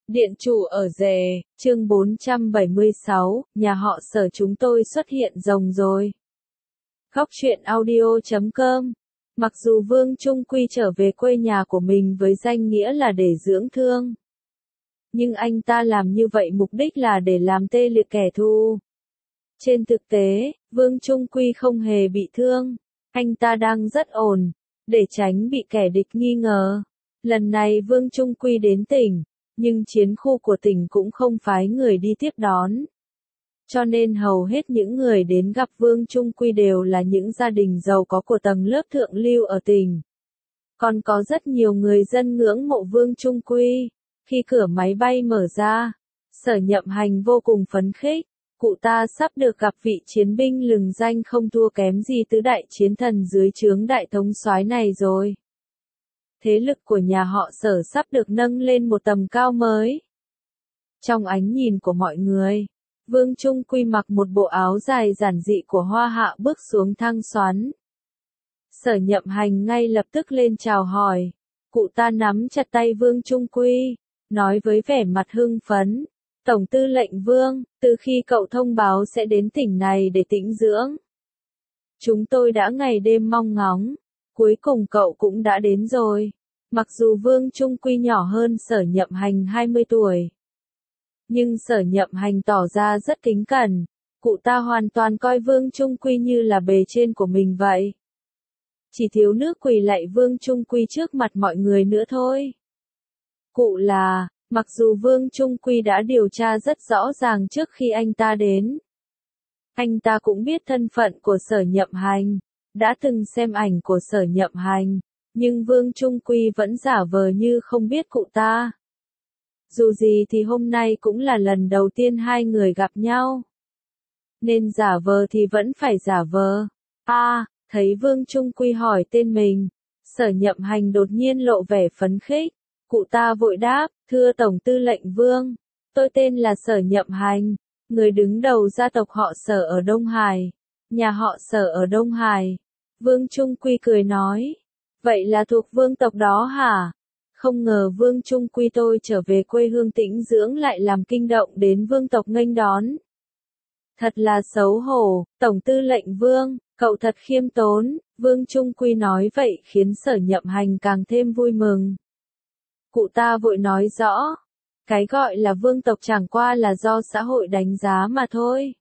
Điện chủ ở rể, chương 476, nhà họ Sở chúng tôi xuất hiện rồng rồi. Góc truyện audio.com. Mặc dù Vương Trung Quy trở về quê nhà của mình với danh nghĩa là để dưỡng thương, nhưng anh ta làm như vậy mục đích là để làm tê liệt kẻ thù. Trên thực tế, Vương Trung Quy không hề bị thương, anh ta đang rất ổn, để tránh bị kẻ địch nghi ngờ. Lần này Vương Trung Quy đến tỉnh, nhưng chiến khu của tỉnh cũng không phái người đi tiếp đón. Cho nên hầu hết những người đến gặp Vương Trung Quy đều là những gia đình giàu có của tầng lớp thượng lưu ở tỉnh. Còn có rất nhiều người dân ngưỡng mộ Vương Trung Quy. Khi cửa máy bay mở ra, Sở Nhậm Hành vô cùng phấn khích. Cụ ta sắp được gặp vị chiến binh lừng danh không thua kém gì tứ đại chiến thần dưới trướng đại thống soái này rồi. Thế lực của nhà họ Sở sắp được nâng lên một tầm cao mới. Trong ánh nhìn của mọi người, Vương Trung Quy mặc một bộ áo dài giản dị của Hoa Hạ bước xuống thang xoắn. Sở Nhậm Hành ngay lập tức lên chào hỏi. Cụ ta nắm chặt tay Vương Trung Quy, nói với vẻ mặt hưng phấn. Tổng tư lệnh Vương, từ khi cậu thông báo sẽ đến tỉnh này để tĩnh dưỡng, chúng tôi đã ngày đêm mong ngóng. Cuối cùng cậu cũng đã đến rồi. Mặc dù Vương Trung Quy nhỏ hơn Sở Nhậm Hành 20 tuổi, nhưng Sở Nhậm Hành tỏ ra rất kính cẩn. Cụ ta hoàn toàn coi Vương Trung Quy như là bề trên của mình vậy. Chỉ thiếu nước quỳ lạy Vương Trung Quy trước mặt mọi người nữa thôi. Cụ là, mặc dù Vương Trung Quy đã điều tra rất rõ ràng trước khi anh ta đến, anh ta cũng biết thân phận của Sở Nhậm Hành, đã từng xem ảnh của Sở Nhậm Hành, nhưng Vương Trung Quy vẫn giả vờ như không biết cụ ta. Dù gì thì hôm nay cũng là lần đầu tiên hai người gặp nhau, nên giả vờ thì vẫn phải giả vờ. Thấy Vương Trung Quy hỏi tên mình, Sở Nhậm Hành đột nhiên lộ vẻ phấn khích. Cụ ta vội đáp, thưa Tổng tư lệnh Vương, tôi tên là Sở Nhậm Hành, người đứng đầu gia tộc họ Sở ở Đông Hải. Nhà họ Sở ở Đông Hải. Vương Trung Quy cười nói, vậy là thuộc vương tộc đó hả? Không ngờ Vương Trung Quy tôi trở về quê hương tĩnh dưỡng lại làm kinh động đến vương tộc nghênh đón. Thật là xấu hổ, Tổng tư lệnh Vương, cậu thật khiêm tốn. Vương Trung Quy nói vậy khiến Sở Nhậm Hành càng thêm vui mừng. Cụ ta vội nói rõ, cái gọi là vương tộc chẳng qua là do xã hội đánh giá mà thôi.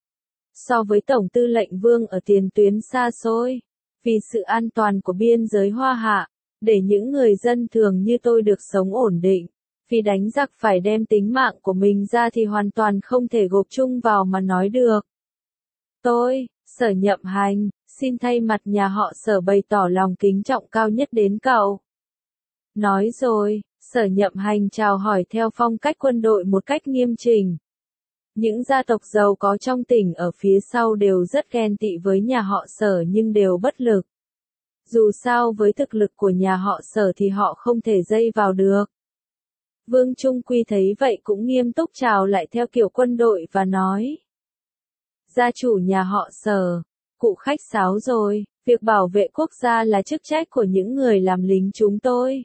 So với Tổng tư lệnh Vương ở tiền tuyến xa xôi, vì sự an toàn của biên giới Hoa Hạ, để những người dân thường như tôi được sống ổn định, vì đánh giặc phải đem tính mạng của mình ra thì hoàn toàn không thể gộp chung vào mà nói được. Tôi, Sở Nhậm Hành, xin thay mặt nhà họ Sở bày tỏ lòng kính trọng cao nhất đến cậu. Nói rồi, Sở Nhậm Hành chào hỏi theo phong cách quân đội một cách nghiêm chỉnh. Những gia tộc giàu có trong tỉnh ở phía sau đều rất ghen tị với nhà họ Sở nhưng đều bất lực. Dù sao với thực lực của nhà họ Sở thì họ không thể dây vào được. Vương Trung Quy thấy vậy cũng nghiêm túc chào lại theo kiểu quân đội và nói. Gia chủ nhà họ Sở, cụ khách sáo rồi, việc bảo vệ quốc gia là chức trách của những người làm lính chúng tôi.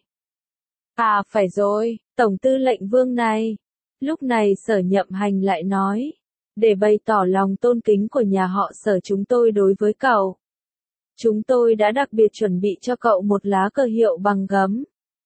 Phải rồi, Tổng tư lệnh Vương này. Lúc này Sở Nhậm Hành lại nói, để bày tỏ lòng tôn kính của nhà họ Sở chúng tôi đối với cậu, chúng tôi đã đặc biệt chuẩn bị cho cậu một lá cờ hiệu bằng gấm.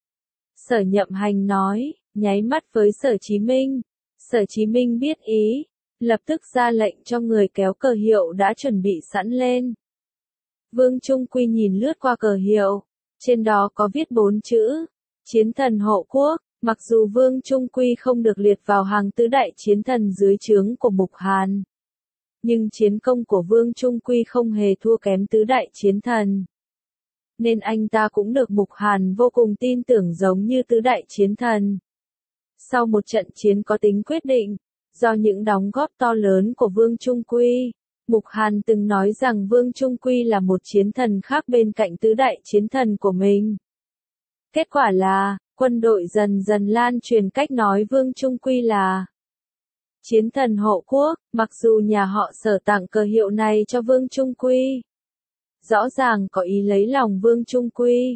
Sở Nhậm Hành nói, nháy mắt với Sở Chí Minh. Sở Chí Minh biết ý, lập tức ra lệnh cho người kéo cờ hiệu đã chuẩn bị sẵn lên. Vương Trung Quy nhìn lướt qua cờ hiệu, trên đó có viết 4 chữ, Chiến thần hộ quốc. Mặc dù Vương Trung Quy không được liệt vào hàng tứ đại chiến thần dưới trướng của Mục Hàn, nhưng chiến công của Vương Trung Quy không hề thua kém tứ đại chiến thần, nên anh ta cũng được Mục Hàn vô cùng tin tưởng giống như tứ đại chiến thần. Sau một trận chiến có tính quyết định, do những đóng góp to lớn của Vương Trung Quy, Mục Hàn từng nói rằng Vương Trung Quy là một chiến thần khác bên cạnh tứ đại chiến thần của mình. Kết quả là, quân đội dần dần lan truyền cách nói Vương Trung Quy là chiến thần hộ quốc. Mặc dù nhà họ Sở tặng cờ hiệu này cho Vương Trung Quy, rõ ràng có ý lấy lòng Vương Trung Quy,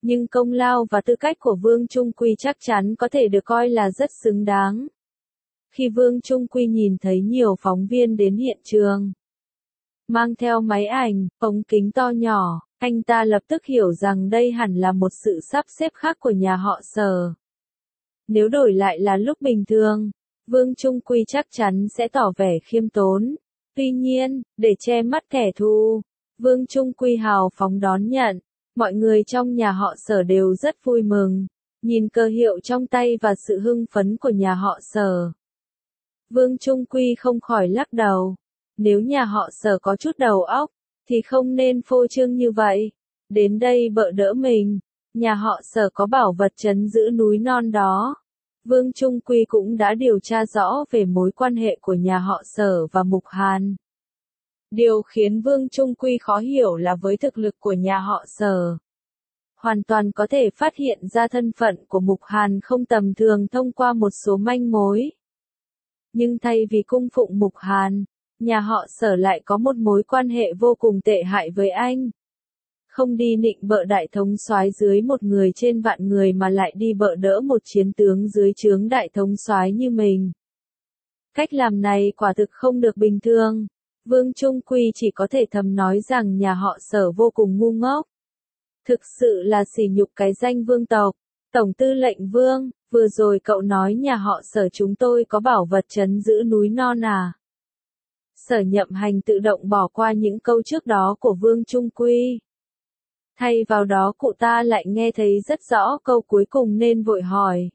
Nhưng công lao và tư cách của Vương Trung Quy chắc chắn có thể được coi là rất xứng đáng. Khi Vương Trung Quy nhìn thấy nhiều phóng viên đến hiện trường, mang theo máy ảnh, ống kính to nhỏ, anh ta lập tức hiểu rằng đây hẳn là một sự sắp xếp khác của nhà họ Sở. Nếu đổi lại là lúc bình thường, Vương Trung Quy chắc chắn sẽ tỏ vẻ khiêm tốn. Tuy nhiên, để che mắt kẻ thù, Vương Trung Quy hào phóng đón nhận. Mọi người trong nhà họ Sở đều rất vui mừng, nhìn cờ hiệu trong tay và sự hưng phấn của nhà họ Sở. Vương Trung Quy không khỏi lắc đầu. Nếu nhà họ Sở có chút đầu óc, thì không nên phô trương như vậy. Đến đây bợ đỡ mình, nhà họ Sở có bảo vật trấn giữ núi non đó. Vương Trung Quy cũng đã điều tra rõ về mối quan hệ của nhà họ Sở và Mục Hàn. Điều khiến Vương Trung Quy khó hiểu là với thực lực của nhà họ Sở, hoàn toàn có thể phát hiện ra thân phận của Mục Hàn không tầm thường thông qua một số manh mối. Nhưng thay vì cung phụng Mục Hàn, nhà họ Sở lại có một mối quan hệ vô cùng tệ hại với anh. Không đi nịnh bợ đại thống soái dưới một người trên vạn người mà lại đi bợ đỡ một chiến tướng dưới trướng đại thống soái như mình. Cách làm này quả thực không được bình thường. Vương Trung Quy chỉ có thể thầm nói rằng nhà họ Sở vô cùng ngu ngốc. Thực sự là sỉ nhục cái danh vương tộc. Tổng tư lệnh Vương, vừa rồi cậu nói nhà họ Sở chúng tôi có bảo vật trấn giữ núi non à? Sở Nhậm Hành tự động bỏ qua những câu trước đó của Vương Trung Quy. Thay vào đó cụ ta lại nghe thấy rất rõ câu cuối cùng nên vội hỏi.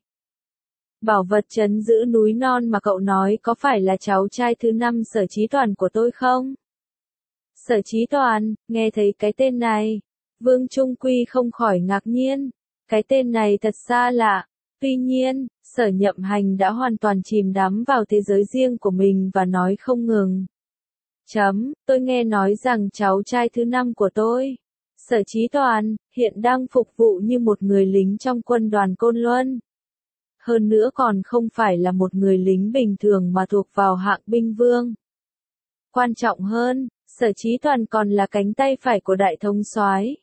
Bảo vật trấn giữ núi non mà cậu nói có phải là cháu trai thứ 5 Sở Chí Toàn của tôi không? Sở Chí Toàn, nghe thấy cái tên này, Vương Trung Quy không khỏi ngạc nhiên. Cái tên này thật xa lạ. Tuy nhiên, Sở Nhậm Hành đã hoàn toàn chìm đắm vào thế giới riêng của mình và nói không ngừng. Tôi nghe nói rằng cháu trai thứ 5 của tôi, Sở Chí Toàn, hiện đang phục vụ như một người lính trong quân đoàn Côn Luân. Hơn nữa còn không phải là một người lính bình thường mà thuộc vào hạng binh vương. Quan trọng hơn, Sở Chí Toàn còn là cánh tay phải của đại thống soái,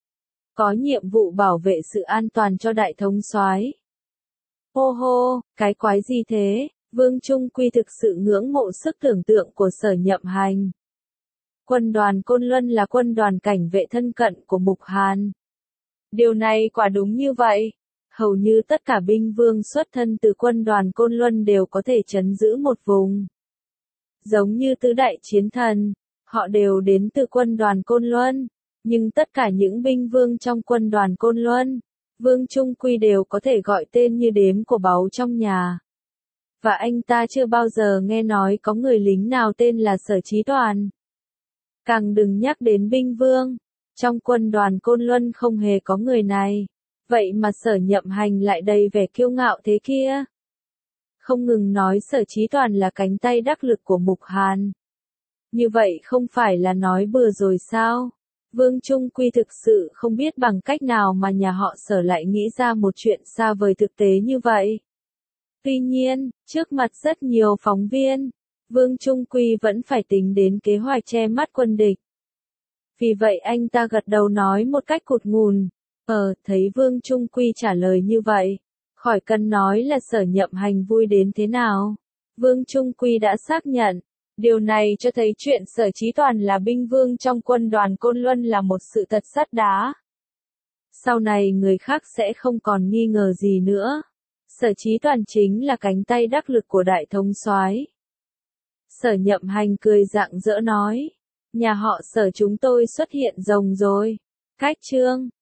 có nhiệm vụ bảo vệ sự an toàn cho đại thống soái. Hô hô, cái quái gì thế? Vương Trung Quy thực sự ngưỡng mộ sức tưởng tượng của Sở Nhậm Hành. Quân đoàn Côn Luân là quân đoàn cảnh vệ thân cận của Mục Hàn. Điều này quả đúng như vậy. Hầu như tất cả binh vương xuất thân từ quân đoàn Côn Luân đều có thể trấn giữ một vùng. Giống như tứ đại chiến thần, họ đều đến từ quân đoàn Côn Luân. Nhưng tất cả những binh vương trong quân đoàn Côn Luân, Vương Trung Quy đều có thể gọi tên như đếm của báu trong nhà. Và anh ta chưa bao giờ nghe nói có người lính nào tên là Sở Chí Toàn. Càng đừng nhắc đến binh vương, trong quân đoàn Côn Luân không hề có người này. Vậy mà Sở Nhậm Hành lại đầy vẻ kiêu ngạo thế kia. Không ngừng nói Sở Chí Toàn là cánh tay đắc lực của Mục Hàn. Như vậy không phải là nói bừa rồi sao? Vương Trung Quy thực sự không biết bằng cách nào mà nhà họ Sở lại nghĩ ra một chuyện xa vời thực tế như vậy. Tuy nhiên, trước mặt rất nhiều phóng viên, Vương Trung Quy vẫn phải tính đến kế hoạch che mắt quân địch. Vì vậy anh ta gật đầu nói một cách cụt ngùn. Thấy Vương Trung Quy trả lời như vậy, khỏi cần nói là Sở Nhậm Hành vui đến thế nào. Vương Trung Quy đã xác nhận. Điều này cho thấy chuyện Sở Chí Toàn là binh vương trong quân đoàn Côn Luân là một sự thật sắt đá. Sau này người khác sẽ không còn nghi ngờ gì nữa. Sở Chí Toàn chính là cánh tay đắc lực của đại thống soái. Sở Nhậm Hành cười rạng rỡ nói. Nhà họ Sở chúng tôi xuất hiện rồng rồi. Cách chương